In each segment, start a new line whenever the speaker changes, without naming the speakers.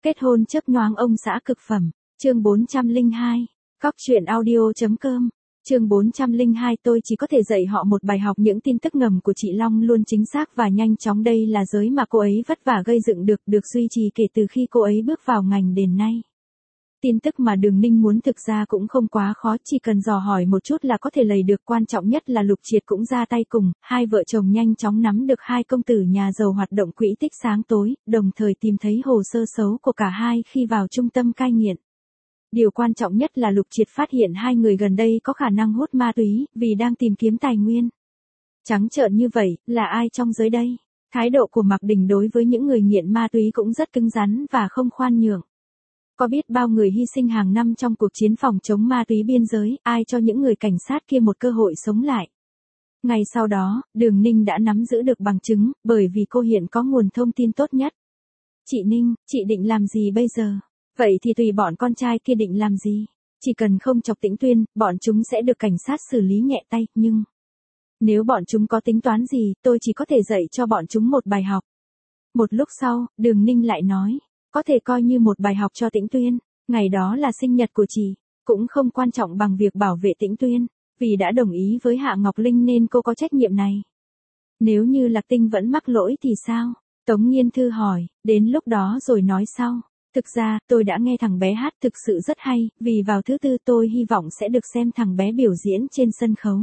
Kết hôn chớp nhoáng ông xã cực phẩm, chương 402, Cóc truyện audio.com, chương 402 tôi chỉ có thể dạy họ một bài học. Những tin tức ngầm của chị Long luôn chính xác và nhanh chóng, đây là giới mà cô ấy vất vả gây dựng được duy trì kể từ khi cô ấy bước vào ngành đến nay. Tin tức mà Đường Ninh muốn thực ra cũng không quá khó, chỉ cần dò hỏi một chút là có thể lầy được. Quan trọng nhất là Lục Triệt cũng ra tay cùng, hai vợ chồng nhanh chóng nắm được hai công tử nhà giàu hoạt động quỹ tích sáng tối, đồng thời tìm thấy hồ sơ xấu của cả hai khi vào trung tâm cai nghiện. Điều quan trọng nhất là Lục Triệt phát hiện hai người gần đây có khả năng hút ma túy, vì đang tìm kiếm tài nguyên. Trắng trợn như vậy, là ai trong giới đây? Thái độ của Mạc Đình đối với những người nghiện ma túy cũng rất cứng rắn và không khoan nhượng. Có biết bao người hy sinh hàng năm trong cuộc chiến phòng chống ma túy biên giới, ai cho những người cảnh sát kia một cơ hội sống lại. Ngày sau đó, Đường Ninh đã nắm giữ được bằng chứng, bởi vì cô hiện có nguồn thông tin tốt nhất. Chị Ninh, chị định làm gì bây giờ? Vậy thì tùy bọn con trai kia định làm gì. Chỉ cần không chọc Tĩnh Tuyên, bọn chúng sẽ được cảnh sát xử lý nhẹ tay, nhưng nếu bọn chúng có tính toán gì, tôi chỉ có thể dạy cho bọn chúng một bài học. Một lúc sau, Đường Ninh lại nói, có thể coi như một bài học cho Tĩnh Tuyên. Ngày đó là sinh nhật của chị, cũng không quan trọng bằng việc bảo vệ Tĩnh Tuyên, vì đã đồng ý với Hạ Ngọc Linh nên cô có trách nhiệm này. Nếu như Lạc Tinh vẫn mắc lỗi thì sao? Tống Nghiên Thư hỏi, đến lúc đó rồi nói sau. Thực ra, tôi đã nghe thằng bé hát thực sự rất hay, vì vào thứ tư tôi hy vọng sẽ được xem thằng bé biểu diễn trên sân khấu.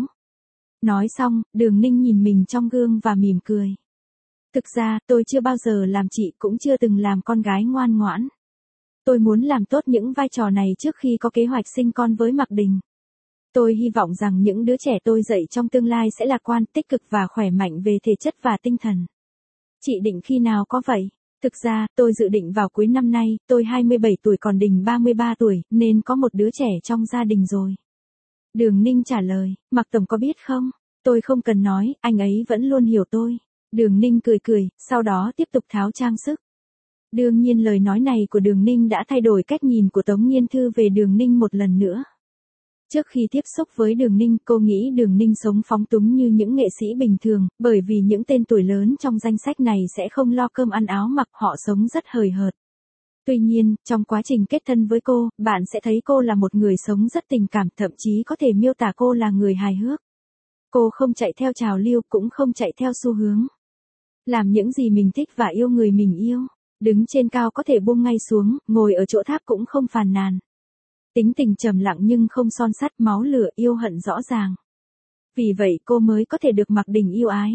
Nói xong, Đường Ninh nhìn mình trong gương và mỉm cười. Thực ra, tôi chưa bao giờ làm chị, cũng chưa từng làm con gái ngoan ngoãn. Tôi muốn làm tốt những vai trò này trước khi có kế hoạch sinh con với Mạc Đình. Tôi hy vọng rằng những đứa trẻ tôi dạy trong tương lai sẽ lạc quan, tích cực và khỏe mạnh về thể chất và tinh thần. Chị định khi nào có vậy? Thực ra, tôi dự định vào cuối năm nay, tôi 27 tuổi còn Đình 33 tuổi, nên có một đứa trẻ trong gia đình rồi. Đường Ninh trả lời, Mạc Tổng có biết không? Tôi không cần nói, anh ấy vẫn luôn hiểu tôi. Đường Ninh cười cười, sau đó tiếp tục tháo trang sức. Đương nhiên lời nói này của Đường Ninh đã thay đổi cách nhìn của Tống Nghiên Thư về Đường Ninh một lần nữa. Trước khi tiếp xúc với Đường Ninh, cô nghĩ Đường Ninh sống phóng túng như những nghệ sĩ bình thường, bởi vì những tên tuổi lớn trong danh sách này sẽ không lo cơm ăn áo mặc, họ sống rất hời hợt. Tuy nhiên, trong quá trình kết thân với cô, bạn sẽ thấy cô là một người sống rất tình cảm, thậm chí có thể miêu tả cô là người hài hước. Cô không chạy theo trào lưu, cũng không chạy theo xu hướng. Làm những gì mình thích và yêu người mình yêu. Đứng trên cao có thể buông ngay xuống, ngồi ở chỗ thấp cũng không phàn nàn. Tính tình trầm lặng nhưng không son sắt, máu lửa, yêu hận rõ ràng. Vì vậy cô mới có thể được Mạc Đình yêu ái.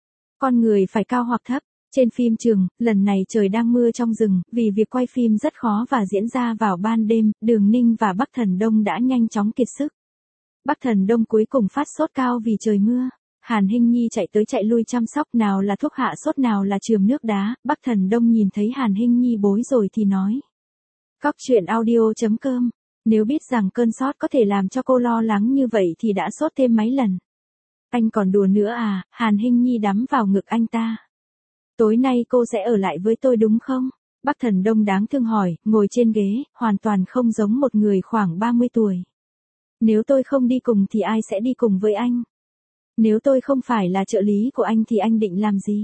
Con người phải cao hoặc thấp. Trên phim trường, lần này trời đang mưa trong rừng, vì việc quay phim rất khó và diễn ra vào ban đêm, Đường Ninh và Bắc Thần Đông đã nhanh chóng kiệt sức. Bắc Thần Đông cuối cùng phát sốt cao vì trời mưa. Hàn Hinh Nhi chạy tới chạy lui chăm sóc, nào là thuốc hạ sốt nào là chườm nước đá. Bắc Thần Đông nhìn thấy Hàn Hinh Nhi bối rồi thì nói. Cóc truyện audio.com, nếu biết rằng cơn sốt có thể làm cho cô lo lắng như vậy thì đã sốt thêm mấy lần. Anh còn đùa nữa à? Hàn Hinh Nhi đắm vào ngực anh ta. Tối nay cô sẽ ở lại với tôi đúng không? Bắc Thần Đông đáng thương hỏi, ngồi trên ghế, hoàn toàn không giống một người khoảng 30 tuổi. Nếu tôi không đi cùng thì ai sẽ đi cùng với anh? Nếu tôi không phải là trợ lý của anh thì anh định làm gì?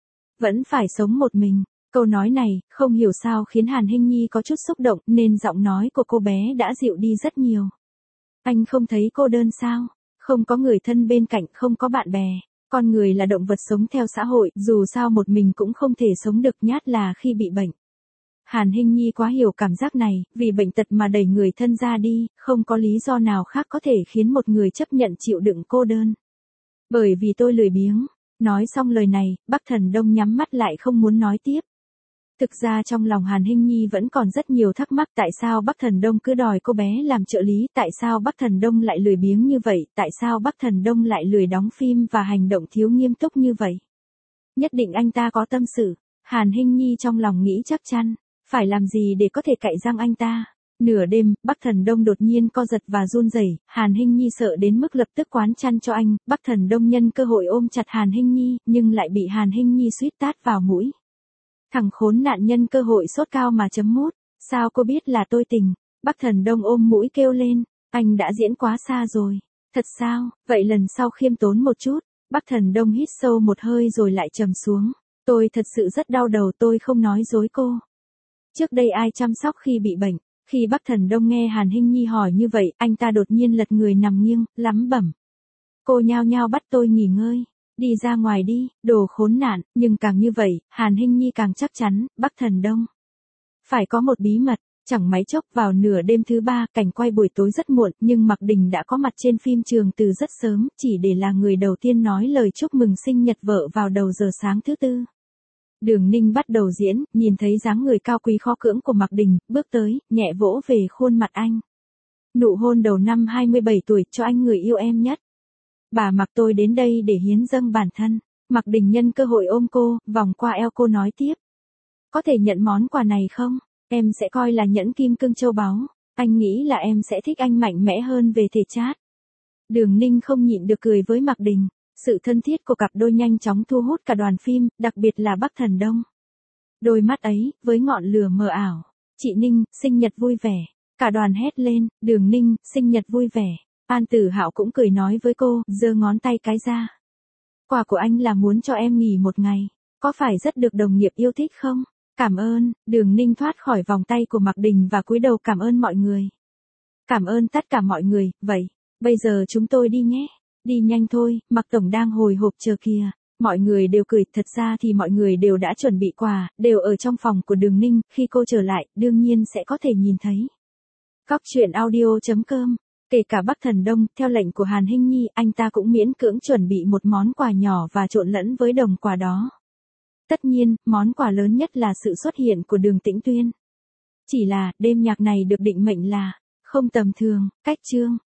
Vẫn phải sống một mình. Câu nói này, không hiểu sao khiến Hàn Hinh Nhi có chút xúc động, nên giọng nói của cô bé đã dịu đi rất nhiều. Anh không thấy cô đơn sao? Không có người thân bên cạnh, không có bạn bè. Con người là động vật sống theo xã hội, dù sao một mình cũng không thể sống được, nhát là khi bị bệnh. Hàn Hinh Nhi quá hiểu cảm giác này, vì bệnh tật mà đẩy người thân ra đi, không có lý do nào khác có thể khiến một người chấp nhận chịu đựng cô đơn. Bởi vì tôi lười biếng. Nói xong lời này, Bắc Thần Đông nhắm mắt lại không muốn nói tiếp. Thực ra trong lòng Hàn Hinh Nhi vẫn còn rất nhiều thắc mắc, tại sao Bắc Thần Đông cứ đòi cô bé làm trợ lý, tại sao Bắc Thần Đông lại lười biếng như vậy, tại sao Bắc Thần Đông lại lười đóng phim và hành động thiếu nghiêm túc như vậy. Nhất định anh ta có tâm sự. Hàn Hinh Nhi trong lòng nghĩ chắc chắn, phải làm gì để có thể cạy răng anh ta. Nửa đêm, Bắc Thần Đông đột nhiên co giật và run rẩy, Hàn Hinh Nhi sợ đến mức lập tức quán chăn cho anh, Bắc Thần Đông nhân cơ hội ôm chặt Hàn Hinh Nhi, nhưng lại bị Hàn Hinh Nhi suýt tát vào mũi. Thằng khốn nạn nhân cơ hội sốt cao mà chấm mút, sao cô biết là tôi tình? Bắc Thần Đông ôm mũi kêu lên, anh đã diễn quá xa rồi. Thật sao? Vậy lần sau khiêm tốn một chút. Bắc Thần Đông hít sâu một hơi rồi lại trầm xuống. Tôi thật sự rất đau đầu, tôi không nói dối cô. Trước đây ai chăm sóc khi bị bệnh? Khi Bắc Thần Đông nghe Hàn Hinh Nhi hỏi như vậy, anh ta đột nhiên lật người nằm nghiêng, lắm bẩm. Cô nhao nhao bắt tôi nghỉ ngơi. Đi ra ngoài đi, đồ khốn nạn, nhưng càng như vậy, Hàn Hinh Nhi càng chắc chắn, Bắc Thần Đông. Phải có một bí mật, chẳng mấy chốc vào nửa đêm thứ 3, cảnh quay buổi tối rất muộn, nhưng Mạc Đình đã có mặt trên phim trường từ rất sớm, chỉ để là người đầu tiên nói lời chúc mừng sinh nhật vợ vào đầu giờ sáng thứ 4. Đường Ninh bắt đầu diễn, nhìn thấy dáng người cao quý khó cưỡng của Mạc Đình, bước tới, nhẹ vỗ về khuôn mặt anh. Nụ hôn đầu năm 27 tuổi cho anh người yêu em nhất. Bà Mạc tôi đến đây để hiến dâng bản thân. Mạc Đình nhân cơ hội ôm cô, vòng qua eo cô nói tiếp. Có thể nhận món quà này không? Em sẽ coi là nhẫn kim cương châu báu. Anh nghĩ là em sẽ thích anh mạnh mẽ hơn về thể chất. Đường Ninh không nhịn được cười với Mạc Đình. Sự thân thiết của cặp đôi nhanh chóng thu hút cả đoàn phim, đặc biệt là Bắc Thần Đông. Đôi mắt ấy, với ngọn lửa mờ ảo. Chị Ninh, sinh nhật vui vẻ. Cả đoàn hét lên, Đường Ninh, sinh nhật vui vẻ. An Tử Hạo cũng cười nói với cô, giơ ngón tay cái ra. Quà của anh là muốn cho em nghỉ một ngày. Có phải rất được đồng nghiệp yêu thích không? Cảm ơn. Đường Ninh thoát khỏi vòng tay của Mạc Đình và cúi đầu cảm ơn mọi người. Cảm ơn tất cả mọi người, vậy, bây giờ chúng tôi đi nhé. Đi nhanh thôi, Mạc Tổng đang hồi hộp chờ kìa. Mọi người đều cười, thật ra thì mọi người đều đã chuẩn bị quà, đều ở trong phòng của Đường Ninh, khi cô trở lại, đương nhiên sẽ có thể nhìn thấy. Cóc truyện audio.com. Kể cả Bắc Thần Đông, theo lệnh của Hàn Hinh Nhi, anh ta cũng miễn cưỡng chuẩn bị một món quà nhỏ và trộn lẫn với đồng quà đó. Tất nhiên, món quà lớn nhất là sự xuất hiện của Đường Tĩnh Tuyên. Chỉ là, đêm nhạc này được định mệnh là không tầm thường. Cách chương